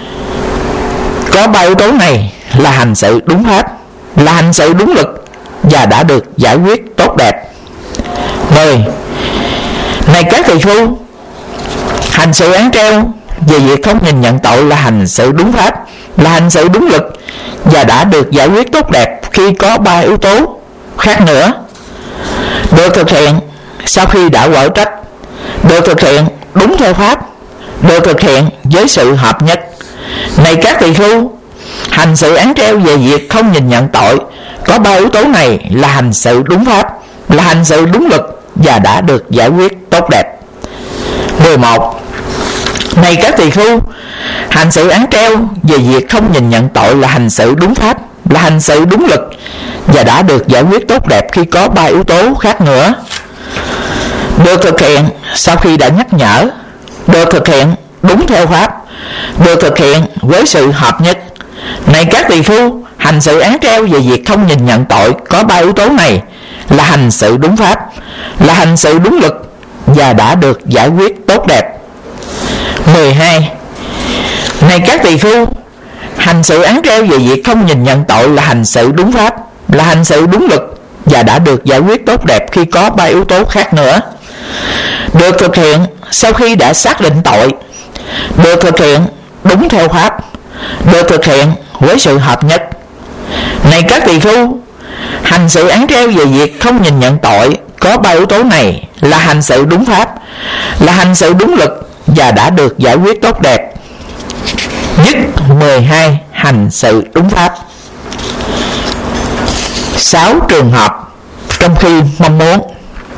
[SPEAKER 1] có 3 yếu tố này là hành sự đúng pháp, là hành sự đúng luật và đã được giải quyết tốt đẹp. 10. Này các tỳ khưu, hành sự án treo về việc không nhìn nhận tội là hành sự đúng pháp, là hành sự đúng luật và đã được giải quyết tốt đẹp khi có 3 yếu tố khác nữa. Được thực hiện sau khi đã quở trách. Được thực hiện đúng theo pháp. Được thực hiện với sự hợp nhất. Này các tỳ khưu, hành sự án treo về việc không nhìn nhận tội có 3 yếu tố này là hành sự đúng pháp, là hành sự đúng luật và đã được giải quyết tốt đẹp. 11. Này các tỳ khưu, Hành xử án treo về việc không nhìn nhận tội là hành xử đúng pháp, là hành xử đúng lực và đã được giải quyết tốt đẹp khi có 3 yếu tố khác nữa. Được thực hiện sau khi đã nhắc nhở, được thực hiện đúng theo pháp, được thực hiện với sự hợp nhất. Này các tỳ khưu, hành xử án treo về việc không nhìn nhận tội có 3 yếu tố này là hành xử đúng pháp, là hành xử đúng lực và đã được giải quyết tốt đẹp. 12. Này các tỳ khưu, hành xử án treo về việc không nhìn nhận tội là hành xử đúng pháp, là hành xử đúng lực và đã được giải quyết tốt đẹp khi có 3 yếu tố khác nữa. Được thực hiện sau khi đã xác định tội, được thực hiện đúng theo pháp, được thực hiện với sự hợp nhất. Này các tỳ khưu, hành xử án treo về việc không nhìn nhận tội có 3 yếu tố này là hành xử đúng pháp, là hành xử đúng lực và đã được giải quyết tốt đẹp. Nhất 12. Hành xử đúng pháp. 6 trường hợp trong khi mong muốn.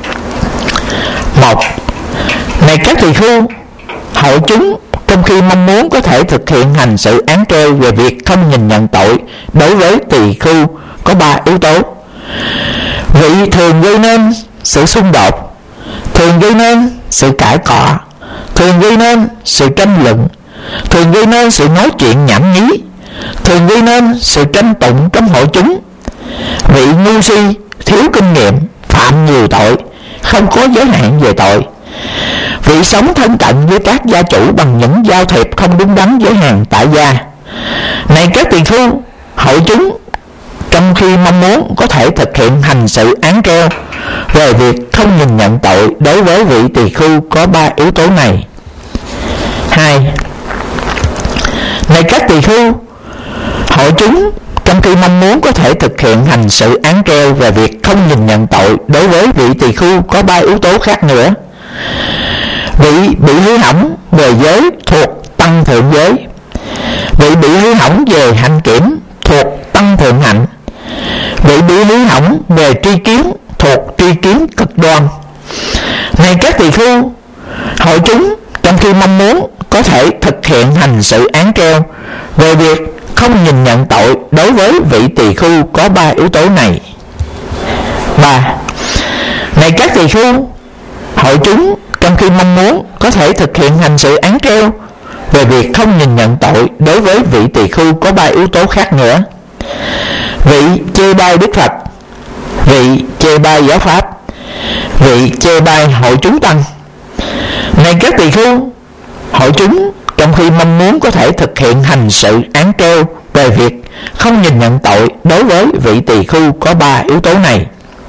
[SPEAKER 1] 1. Này các tỳ khưu, hội chúng trong khi mong muốn có thể thực hiện hành xử án treo về việc không nhìn nhận tội đối với tỳ khưu có 3 yếu tố. Vị thường gây nên sự xung đột, thường gây nên sự cãi cọ, thường gây nên sự tranh luận, thường gây nên sự nói chuyện nhảm nhí, thường gây nên sự tranh tụng trong hội chúng. Vị ngu si, thiếu kinh nghiệm, phạm nhiều tội, không có giới hạn về tội. Vị sống thân cận với các gia chủ bằng những giao thiệp không đúng đắn với hàng tại gia. Này các tỳ khưu, hội chúng trong khi mong muốn có thể thực hiện hành xử án treo về việc không nhìn nhận tội đối với vị tỳ khưu có 3 yếu tố này. 2. Này các tỳ khưu, hội chúng trong khi mong muốn có thể thực hiện hành xử án treo về việc không nhìn nhận tội đối với vị tỳ khưu có 3 yếu tố khác nữa. Vị bị hư hỏng về giới thuộc tăng thượng giới, vị bị hư hỏng về hạnh kiểm thuộc tăng thượng hạnh, vị bị hư hỏng về tri kiến thuộc tri kiến cực đoan. Này các tỳ khưu, hội chúng trong khi mong muốn có thể thực hiện hành xử án treo về việc không nhìn nhận tội đối với vị tỳ khưu có 3 yếu tố này. 3. Này các tỳ khưu, hội chúng trong khi mong muốn có thể thực hiện hành xử án treo về việc không nhìn nhận tội đối với vị tỳ khưu có 3 yếu tố khác nữa. Vị chê bai Đức Phật, vị chê bai giáo pháp, vị chê bai hội chúng tăng. Này các tỳ khưu, hội chúng trong khi mong muốn có thể thực hiện hành xử án treo về việc không nhìn nhận tội đối với vị tỳ khưu có 3 yếu tố này.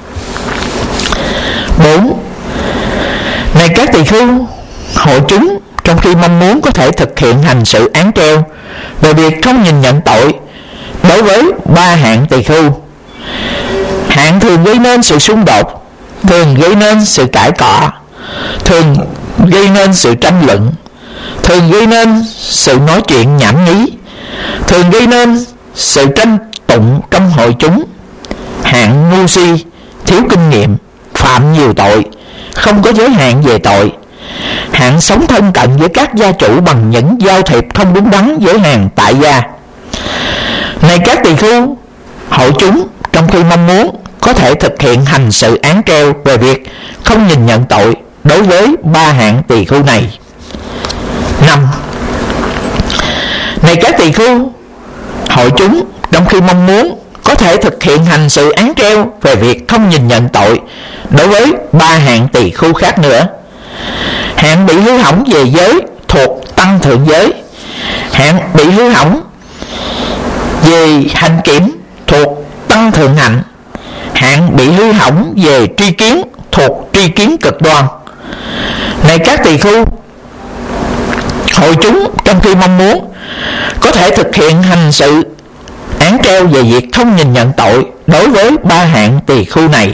[SPEAKER 1] 4. Này các tỳ khưu, hội chúng trong khi mong muốn có thể thực hiện hành xử án treo về việc không nhìn nhận tội đối với 3 hạng tỳ khưu. Hạng thường gây nên sự xung đột, thường gây nên sự cãi cọ, thường gây nên sự tranh luận, thường gây nên sự nói chuyện nhảm nhí, thường gây nên sự tranh tụng trong hội chúng. Hạng ngu si, thiếu kinh nghiệm, phạm nhiều tội, không có giới hạn về tội. Hạng sống thân cận với các gia chủ bằng những giao thiệp không đúng đắn với hàng tại gia. Này các tỳ khưu, hội chúng trong khi mong muốn có thể thực hiện hành xử án treo về việc không nhìn nhận tội đối với 3 hạng tỳ khưu này. 5. Này các tỳ khưu, hội chúng trong khi mong muốn có thể thực hiện hành xử án treo về việc không nhìn nhận tội đối với 3 hạng tỳ khưu khác nữa. Hạng bị hư hỏng về giới thuộc tăng thượng giới, hạng bị hư hỏng về hạnh kiểm thuộc tăng thượng hạnh, hạng bị hư hỏng về tri kiến thuộc tri kiến cực đoan. Này các tỳ khưu, hội chúng trong khi mong muốn có thể thực hiện hành sự án treo về việc không nhìn nhận tội đối với 3 hạng tỳ khưu này.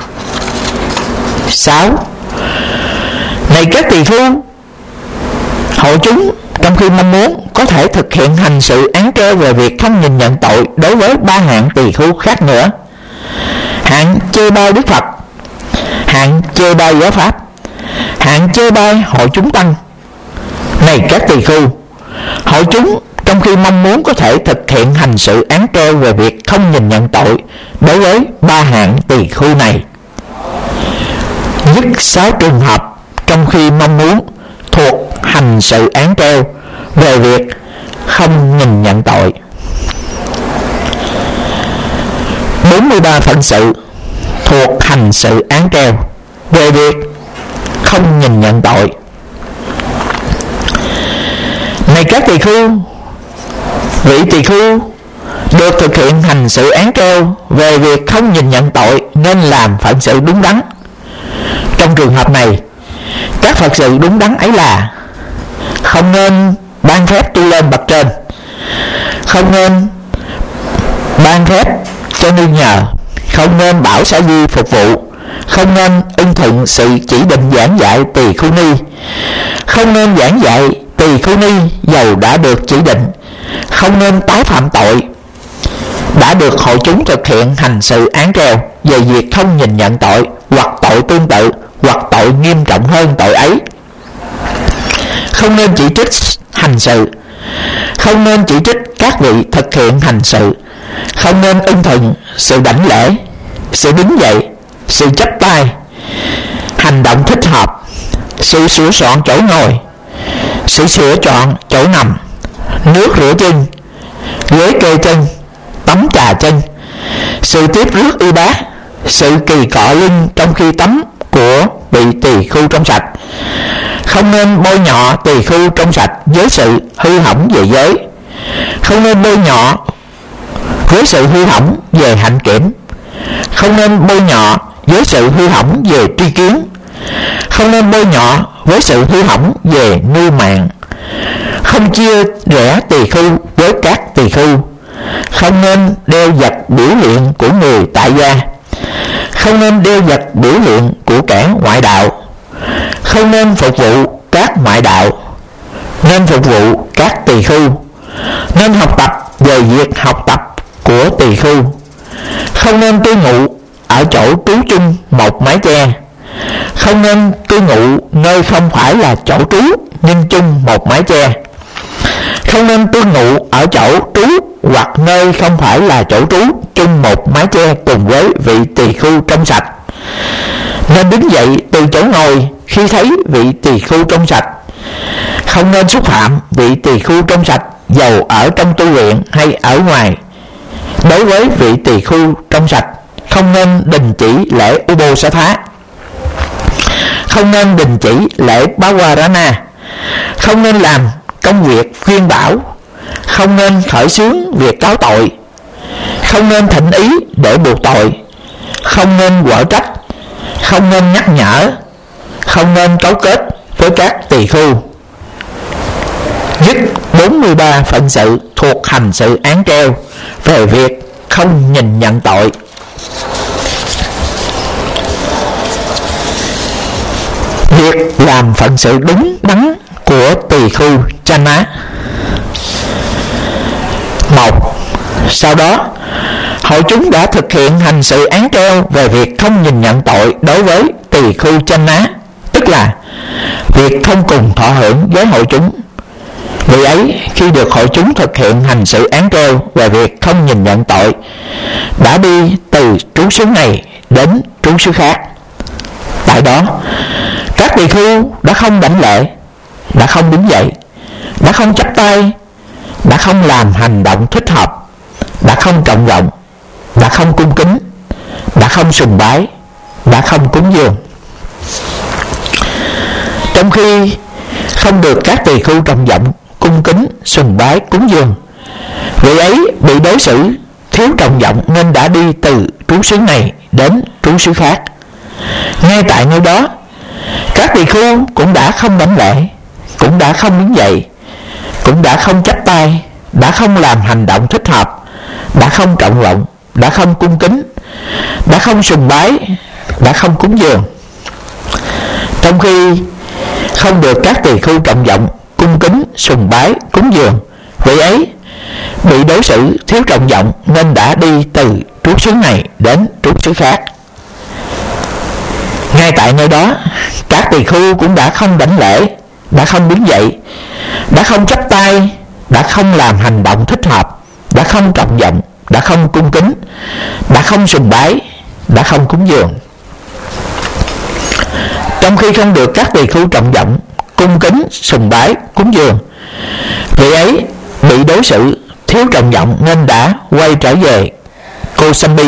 [SPEAKER 1] 6. Này các tỳ khưu, hội chúng trong khi mong muốn có thể thực hiện hành sự án treo về việc không nhìn nhận tội đối với 3 hạng tỳ khưu khác nữa. Hạng chê bai Đức Phật, hạng chê bai giáo pháp, hạng chê bai hội chúng tăng. Này các tỳ khưu, hội chúng trong khi mong muốn có thể thực hiện hành sự án treo về việc không nhìn nhận tội đối với ba hạng tỳ khưu này. Nhất 6 trường hợp trong khi mong muốn thuộc hành sự án treo về việc không nhìn nhận tội. 43 phận sự thuộc hành sự án treo về việc không nhìn nhận tội. Này các tỳ khưu, vị tỳ khưu được thực hiện hành sự án treo về việc không nhìn nhận tội nên làm phận sự đúng đắn. Trong trường hợp này, các phận sự đúng đắn ấy là: không nên ban phép tu lên bậc trên, không nên ban phép cho nương nhờ, không nên bảo sa di phục vụ, không nên ưng thuận sự chỉ định giảng dạy tỳ khưu ni, không nên giảng dạy tỳ khưu ni dầu đã được chỉ định, không nên tái phạm tội đã được hội chúng thực hiện hành sự án treo về việc không nhìn nhận tội, hoặc tội tương tự hoặc tội nghiêm trọng hơn tội ấy. Không nên chỉ trích hành sự, không nên chỉ trích các vị thực hiện hành sự, không nên ưng thuận sự đảnh lễ, sự đứng dậy, sự chắp tay, hành động thích hợp, sự sửa soạn chỗ ngồi, sự sửa chọn chỗ nằm, nước rửa chân, ghế kê chân, tắm trà chân, sự tiếp rước y bát, sự kỳ cọ lưng trong khi tắm của vị tỳ khưu trong sạch. Không nên bôi nhọ tỳ khưu trong sạch với sự hư hỏng về giới, không nên bôi nhọ với sự hư hỏng về hạnh kiểm, không nên bôi nhọ với sự hư hỏng về tri kiến, không nên bôi nhọ với sự hư hỏng về nuôi mạng, không chia rẽ tỳ khưu với các tỳ khưu, không nên đeo vật biểu hiện của người tại gia, không nên đeo vật biểu hiện của kẻ ngoại đạo, không nên phục vụ các ngoại đạo, nên phục vụ các tỳ khưu, nên học tập về việc học tập của tỳ khưu, không nên cư ngụ ở chỗ trú chung một mái che, không nên cư ngụ nơi không phải là chỗ trú nhưng chung một mái che, không nên cư ngụ ở chỗ trú hoặc nơi không phải là chỗ trú chung một mái che cùng với vị tỳ khưu trong sạch, nên đứng dậy từ chỗ ngồi khi thấy vị tỳ khưu trong sạch, không nên xúc phạm vị tỳ khưu trong sạch dầu ở trong tu viện hay ở ngoài. Đối với vị tỳ khưu trong sạch, không nên đình chỉ lễ Ubosatha, không nên đình chỉ lễ Bawarana, không nên làm công việc khuyên bảo, không nên khởi xướng việc cáo tội, không nên thỉnh ý để buộc tội, không nên quở trách, không nên nhắc nhở, không nên cấu kết với các tỳ khưu. Dứt 43 phận sự thuộc hành sự án treo về việc không nhìn nhận tội. Việc làm phận sự đúng đắn của tỳ khưu Channa. 1. Sau đó, hội chúng đã thực hiện hành sự án treo về việc không nhìn nhận tội đối với tỳ khưu Channa, tức là việc không cùng thọ hưởng với hội chúng. Vì ấy, khi được hội chúng thực hiện hành sự án treo về việc không nhìn nhận tội, đã đi từ trú xứ này đến trú xứ khác. Tại đó, các tỳ khưu đã không đảnh lễ, đã không đứng dậy, đã không chắp tay, đã không làm hành động thích hợp, đã không trọng vọng, đã không cung kính, đã không sùng bái, đã không cúng dường. Trong khi không được các tỳ khưu trọng vọng, cung kính, sùng bái, cúng dường, vị ấy bị đối xử thiếu trọng vọng nên đã đi từ trú xứ này đến trú xứ khác. Ngay tại nơi đó, các tỳ khưu cũng đã không đảnh lễ, cũng đã không đứng dậy, cũng đã không chắp tay, đã không làm hành động thích hợp, đã không trọng vọng, đã không cung kính, đã không sùng bái, đã không cúng dường. Trong khi không được các tỳ khưu trọng vọng, cung kính, sùng bái, cúng dường, vị ấy bị đối xử thiếu trọng vọng nên đã đi từ trú xứ này đến trú xứ khác. Ngay tại nơi đó, các tỳ khưu cũng đã không đảnh lễ, đã không đứng dậy, đã không chắp tay, đã không làm hành động thích hợp, đã không trọng vọng, đã không cung kính, đã không sùng bái, đã không cúng dường. Trong khi không được các tỳ khưu trọng vọng, cung kính, sùng bái, cúng dường, vị ấy bị đối xử thiếu trọng vọng nên đã quay trở về Kosambi.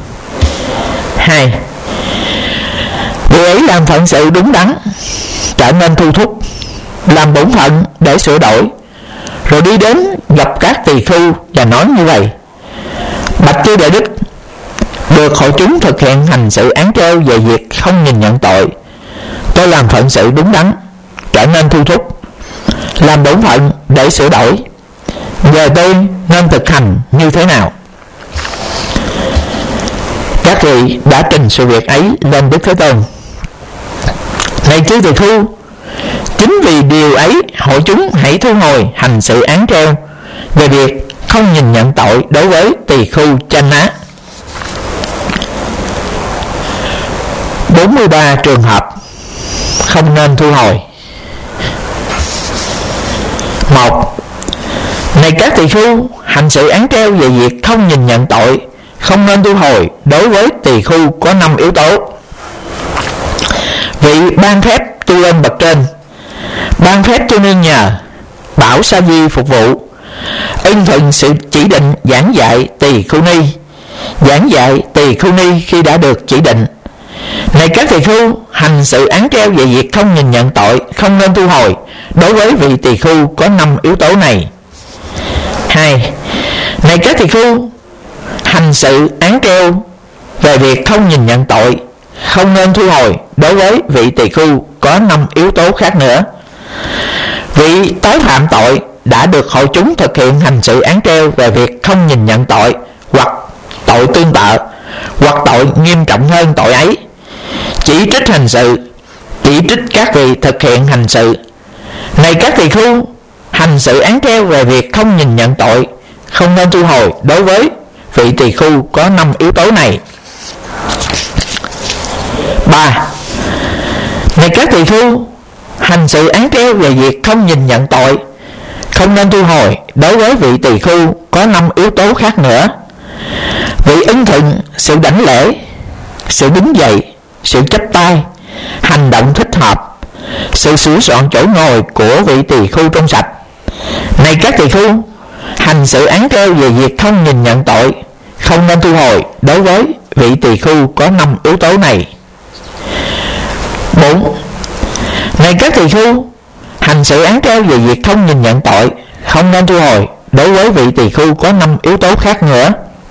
[SPEAKER 1] 2. Vị ấy làm phận sự đúng đắn, trở nên thu thúc, làm bổn phận để sửa đổi, rồi đi đến gặp các tỳ khưu và nói như vậy: bạch chư đại đức, được hội chúng thực hiện hành sự án treo về việc không nhìn nhận tội, tôi làm phận sự đúng đắn, trở nên thu thúc, làm bổn phận để sửa đổi, giờ tôi nên thực hành như thế nào? Các vị đã trình sự việc ấy lên Đức Thế Tôn. Này chư tỳ khưu, chính vì điều ấy hội chúng hãy thu hồi hành sự án treo về việc không nhìn nhận tội đối với tỳ khưu Channa. 43 trường hợp không nên thu hồi. 1. Này các tỳ khưu, hành sự án treo về việc không nhìn nhận tội không nên thu hồi đối với tỳ khưu có 5 yếu tố. Vị ban phép tu lên bậc trên, ban phép cho nương nhờ, bảo sa di phục vụ, ưng thuận sự chỉ định giảng dạy tỳ khưu ni, giảng dạy tỳ khưu ni khi đã được chỉ định. Này các tỳ khưu, hành sự án treo về việc không nhìn nhận tội không nên thu hồi đối với vị tỳ khưu có 5 yếu tố này. 2. Này các tỳ khưu, hành sự án treo về việc không nhìn nhận tội không nên thu hồi đối với vị tỳ khưu có 5 yếu tố khác nữa. Vị tái phạm tội đã được hội chúng thực hiện hành sự án treo về việc không nhìn nhận tội, hoặc tội tương tự, hoặc tội nghiêm trọng hơn tội ấy, chỉ trích hành sự, chỉ trích các vị thực hiện hành sự. Này các tỳ khưu, hành sự án treo về việc không nhìn nhận tội không nên thu hồi đối với vị tỳ khưu có 5 yếu tố này. 3. Này các tỳ khưu, hành sự án treo về việc không nhìn nhận tội không nên thu hồi đối với vị tỳ khưu có 5 yếu tố khác nữa. Vị ưng thuận sự đảnh lễ, sự đứng dậy, sự chắp tay, hành động thích hợp, sự sửa soạn chỗ ngồi của vị tỳ khưu trong sạch. Này các tỳ khưu, hành sự án treo về việc không nhìn nhận tội không nên thu hồi đối với vị tỳ khưu có 5 yếu tố này. 4. Này các tỳ khưu, hành sự án treo về việc không nhìn nhận tội không nên thu hồi đối với vị tỳ khưu có 5 yếu tố khác nữa.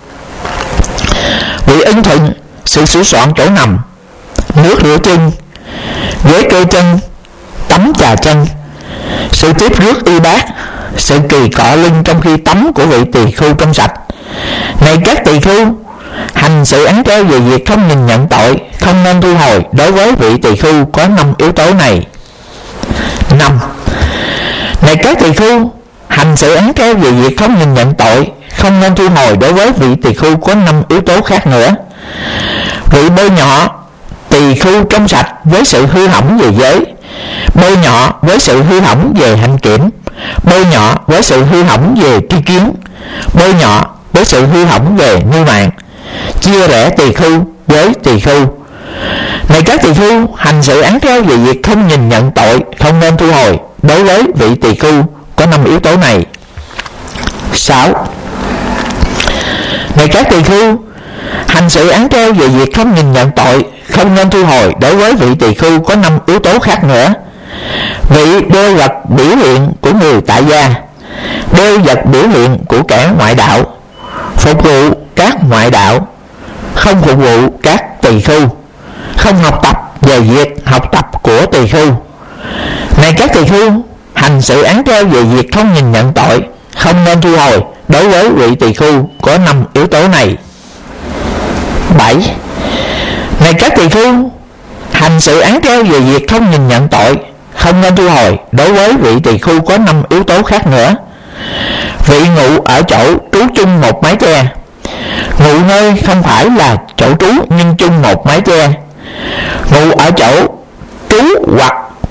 [SPEAKER 1] Vị ưng thuận sự sửa soạn chỗ nằm, nước rửa chân, ghế kê chân, tắm chà chân, sự tiếp rước y bát, sự kỳ cọ lưng trong khi tắm của vị tỳ khưu trong sạch. Này các tỳ khưu, hành sự án treo về việc không nhìn nhận tội không nên thu hồi đối với vị tỳ khưu có 5 yếu tố này. 5. Này các tỳ khưu, hành sự án treo về việc không nhìn nhận tội không nên thu hồi đối với vị tỳ khưu có 5 yếu tố khác nữa. Vị bôi nhọ tỳ khưu trong sạch với sự hư hỏng về giới, bôi nhọ với sự hư hỏng về hạnh kiểm, bôi nhọ với sự hư hỏng về tri kiến, bôi nhọ với sự hư hỏng về ngưu mạng, chia rẽ tỳ khưu với tỳ khưu. Này các tỳ khưu, hành sự án treo về việc không nhìn nhận tội không nên thu hồi đối với vị tỳ khưu có 5 yếu tố này. 6. Này các tỳ khưu, hành sự án treo về việc không nhìn nhận tội không nên thu hồi đối với vị tỳ khưu có 5 yếu tố khác nữa. Vị đeo vật biểu hiện của người tại gia, đeo vật biểu hiện của kẻ ngoại đạo, phục vụ các ngoại đạo, không phục vụ các tỳ khưu, không học tập về việc học tập của tỳ khưu. Này các tỳ khưu, hành sự án treo về việc không nhìn nhận tội không nên thu hồi đối với vị tỳ khưu có 5 yếu tố này. 7. Này các tỳ khưu, hành sự án treo về việc không nhìn nhận tội không nên thu hồi đối với vị tỳ khưu có 5 yếu tố khác nữa. Vị ngụ ở chỗ trú chung một mái che, ngụ nơi không phải là chỗ trú nhưng chung một mái che, ngụ ở chỗ trú hoặc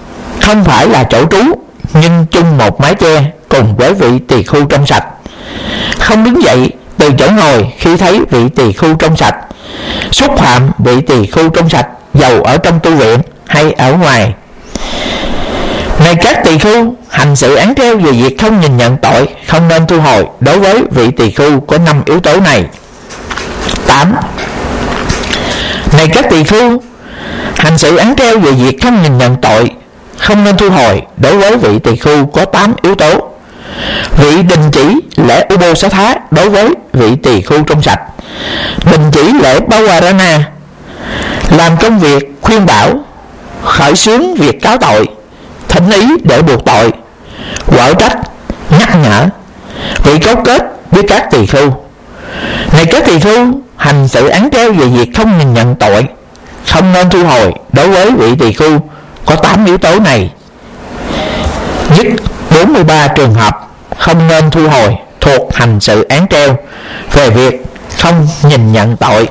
[SPEAKER 1] không phải là chỗ trú, nhưng chung một mái che cùng với vị tỳ khưu trong sạch. Không đứng dậy từ chỗ ngồi khi thấy vị tỳ khưu trong sạch, xúc phạm vị tỳ khưu trong sạch dầu ở trong tu viện hay ở ngoài. Này các tỳ khưu, hành sự án treo về việc không nhìn nhận tội không nên thu hồi đối với vị tỳ khưu có 5 yếu tố này. 8. Này các tỳ khưu, hành sự án treo về việc không nhìn nhận tội không nên thu hồi đối với vị tỳ khưu có 8 yếu tố. Vị đình chỉ lễ Ubosatha đối với vị tỳ khưu trong sạch, đình chỉ lễ Bawarana, làm công việc khuyên bảo, khởi xướng việc cáo tội, thỉnh ý để buộc tội, quở trách, nhắc nhở, vị cấu kết với các tỳ khưu. Này các tỳ khưu, hành sự án treo về việc không nhìn nhận tội không nên thu hồi đối với vị tỳ khưu có 8 yếu tố này. Nhất 43 trường hợp không nên thu hồi thuộc hành sự án treo về việc không nhìn nhận tội.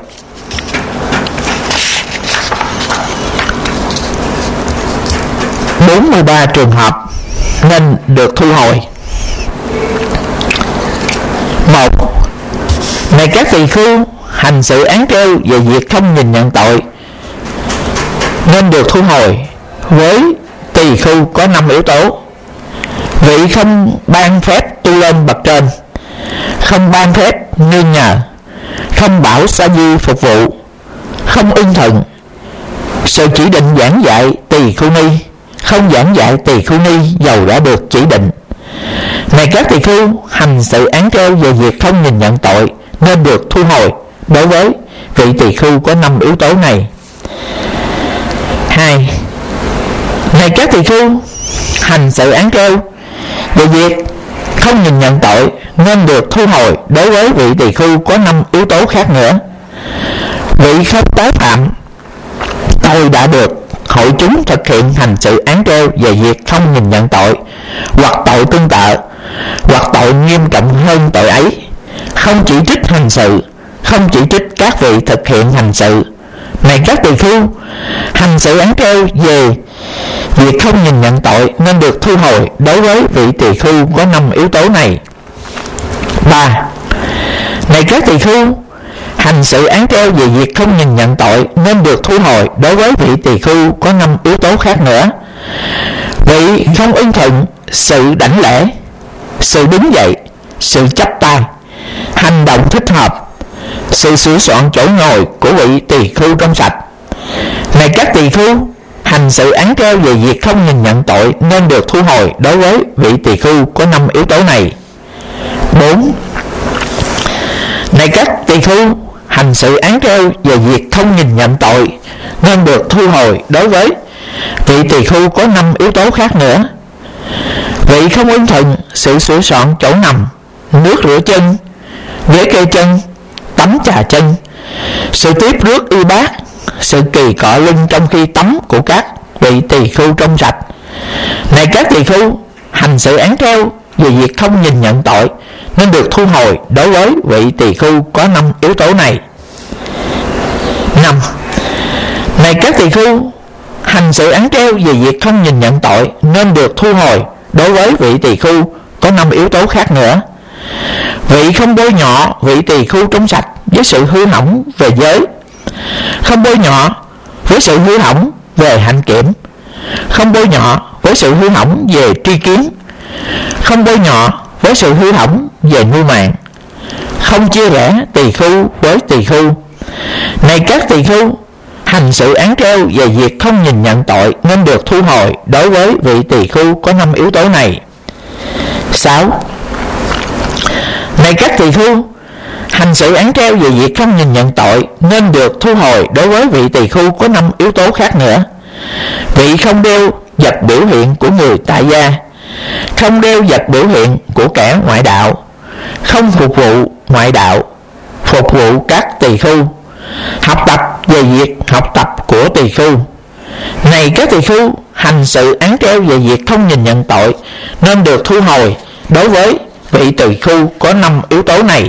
[SPEAKER 1] Bốn mươi ba trường hợp nên được thu hồi. 1. Này các tỳ khưu, hành sự án treo về việc không nhìn nhận tội nên được thu hồi với tỳ khưu có 5 yếu tố. Vị không ban phép tu lên bậc trên, không ban phép nương nhờ, không bảo sa di phục vụ, không ưng thuận sự chỉ định giảng dạy tỳ khưu ni, không giảng dạy tỳ khưu ni dầu đã được chỉ định. Này các tỳ khưu, hành sự án treo về việc không nhìn nhận tội nên được thu hồi đối với vị tỳ khưu có 5 yếu tố này. 2. Này các tỳ khưu, hành sự án treo về việc không nhìn nhận tội nên được thu hồi đối với vị tỳ khưu có 5 yếu tố khác nữa. Vị không tái phạm tội đã được hội chúng thực hiện hành sự án treo về việc không nhìn nhận tội, hoặc tội tương tự, hoặc tội nghiêm trọng hơn tội ấy, không chỉ trích hành sự, không chỉ trích các vị thực hiện hành sự. Này các tỳ khưu, hành sự án treo về việc không nhìn nhận tội nên được thu hồi đối với vị tỳ khưu có 5 yếu tố này. 3. Này các tỳ khưu, hành sự án treo về việc không nhìn nhận tội nên được thu hồi đối với vị tỳ khưu có 5 yếu tố khác nữa. Vị không ưng thuận sự đảnh lễ, sự đứng dậy, sự chắp tay, hành động thích hợp, sự sửa soạn chỗ ngồi của vị tỳ khưu trong sạch. Này các tỳ khưu, hành sự án treo về việc không nhìn nhận tội nên được thu hồi đối với vị tỳ khưu có 5 yếu tố này. 4. Này các tỳ khưu, hành sự án treo về việc không nhìn nhận tội nên được thu hồi đối với vị tỳ khưu có 5 yếu tố khác nữa. Vị không ưng thuận sự sửa soạn chỗ nằm, nước rửa chân, ghế kê chân, tắm trà chân, sự tiếp rước y bát, sự kỳ cọ lưng trong khi tắm của các vị tỳ khưu trong sạch. Này các tỳ khưu, hành sự án treo về việc không nhìn nhận tội nên được thu hồi đối với vị tỳ khưu có 5 yếu tố này. 5. Này các tỳ khưu, hành sự án treo về việc không nhìn nhận tội nên được thu hồi đối với vị tỳ khưu có 5 yếu tố khác nữa. Vị không bôi nhọ vị tỳ khưu trong sạch với sự hư hỏng về giới, không bôi nhọ với sự hư hỏng về hạnh kiểm, không bôi nhọ với sự hư hỏng về tri kiến, không bôi nhọ với sự hư hỏng về ngưu mạng, không chia rẽ tỳ khưu với tỳ khưu. Này các tỳ khưu, hành sự án treo về việc không nhìn nhận tội nên được thu hồi đối với vị tỳ khưu có 5 yếu tố này. 6. Này các tỳ khưu, hành sự án treo về việc không nhìn nhận tội nên được thu hồi đối với vị tỳ khưu có 5 yếu tố khác nữa. Vị không đeo vật biểu hiện của người tại gia, không đeo vật biểu hiện của kẻ ngoại đạo, không phục vụ ngoại đạo, phục vụ các tỳ khưu, học tập về việc học tập của tỳ khưu. Này các tỳ khưu, hành sự án treo về việc không nhìn nhận tội nên được thu hồi đối với vị tỳ khưu có 5 yếu tố này.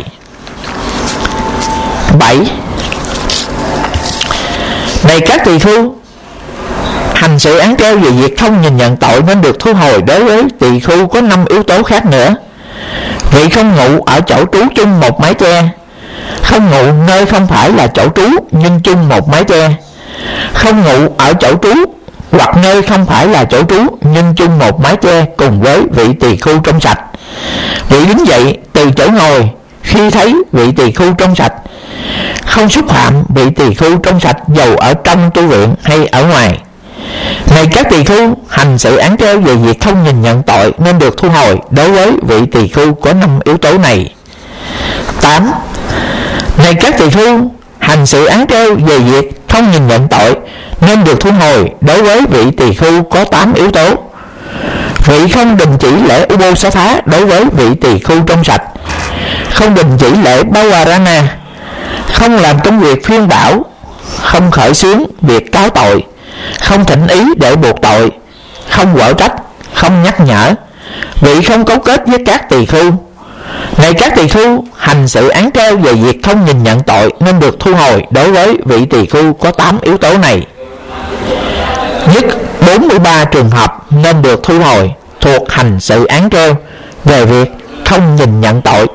[SPEAKER 1] 7. Này các tỳ khưu, hành hành sự án treo về việc không nhìn nhận tội nên được thu hồi đối với tỳ khưu có 5 yếu tố khác nữa. Vị không ngụ ở chỗ trú chung một mái che, không ngụ nơi không phải là chỗ trú nhưng chung một mái che, không ngụ ở chỗ trú hoặc nơi không phải là chỗ trú nhưng chung một mái che cùng với vị tỳ khưu trong sạch. Vị đứng dậy từ chỗ ngồi khi thấy vị tỳ khưu trong sạch, không xúc phạm vị tỳ khưu trong sạch dầu ở trong tu viện hay ở ngoài. Này các tỳ khưu, hành sự án treo về việc không nhìn nhận tội nên được thu hồi đối với vị tỳ khưu có 5 yếu tố này. 8. Này các tỳ khưu, hành sự án treo về việc không nhìn nhận tội nên được thu hồi đối với vị tỳ khưu có 8 yếu tố. Vị không đình chỉ lễ Ubosatha đối với vị tỳ khưu trong sạch, không đình chỉ lễ Bawarana, không làm công việc phiên bảo, không khởi xướng việc cáo tội, không thỉnh ý để buộc tội, không quở trách, không nhắc nhở. Vị không cấu kết với các tỳ khưu. Này các tỳ khưu, hành sự án treo về việc không nhìn nhận tội nên được thu hồi đối với vị tỳ khưu có 8 yếu tố này. Nhất 43 trường hợp nên được thu hồi thuộc hành sự án treo về việc không nhìn nhận tội.